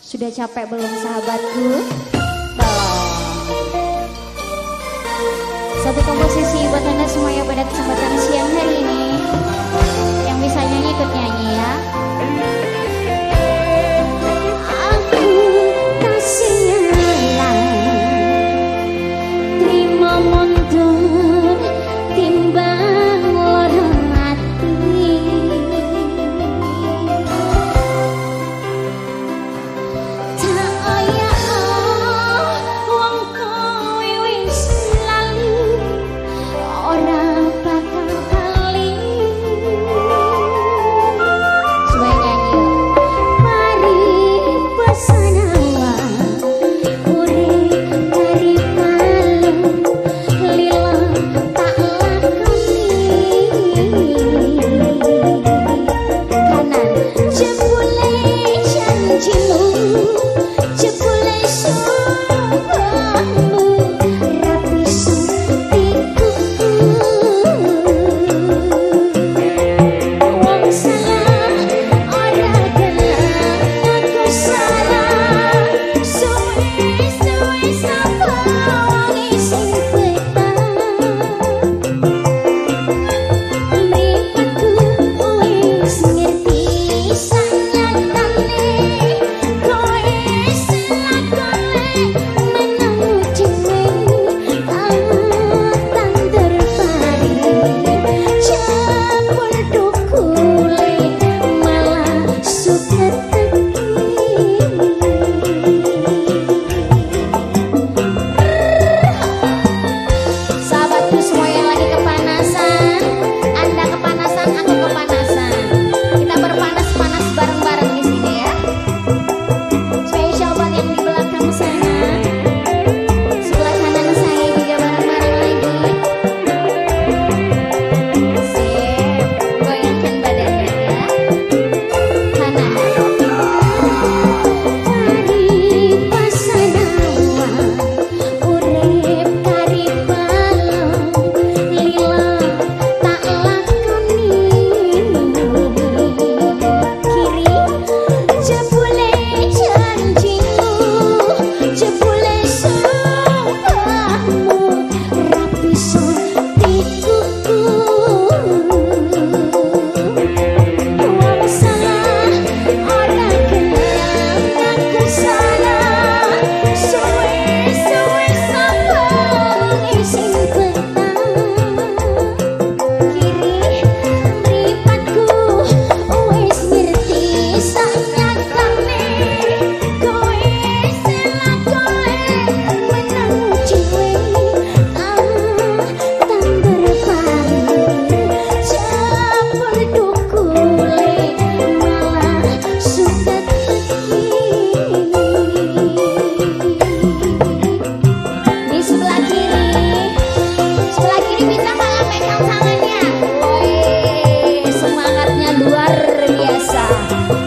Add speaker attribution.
Speaker 1: Sudah capek belum sahabatku? Belum. Satu komposisi buat anda semuanya pada kesempatan siang hari ini. Yang bisa nyanyi ikut nyanyi ya. Aku kasih ngalah, terima mundur timbang lorong hati. Tak ayah wong kowe wis lalu, ora bakal bali. Supaya nyanyi mari pesanawa urip dari malam lila tak lakoni. Kanan jebule janjimu, jebule sumpahmu, rapi suntikku. Wong salah ora gelem aku salah, suwe-suwe sapa wong sing betah. Mripatku wis ngerti sanyatane, kowe selakone menang dhewe. Tandur pari campur dukule malah suket sahabatku semua yang lagi kepanasan, Anda kepanasan, aku kepanasan. Kita berpanas-panas bareng-bareng di sini ya. Spesial buat yang di belakang sana, sebelah kanan saya juga bareng-bareng lagi. Sip, goyangkan badannya ya. Kanan. Mari pasanawa urip kari balong lila tak lakoni. Kiri jebule janjimu, jebule sumpahmu, rapi suntikku. Wong salah ora gelem aku salah, suwe-suwe sapa wong sing betah. Kiri mripatku wis ngerti sanyatane, kowe selakone menang dhewe. Tandur pari campur dukule malah suket di sebelah kiri minta malah pegang tangannya. Woi, semangatnya luar biasa.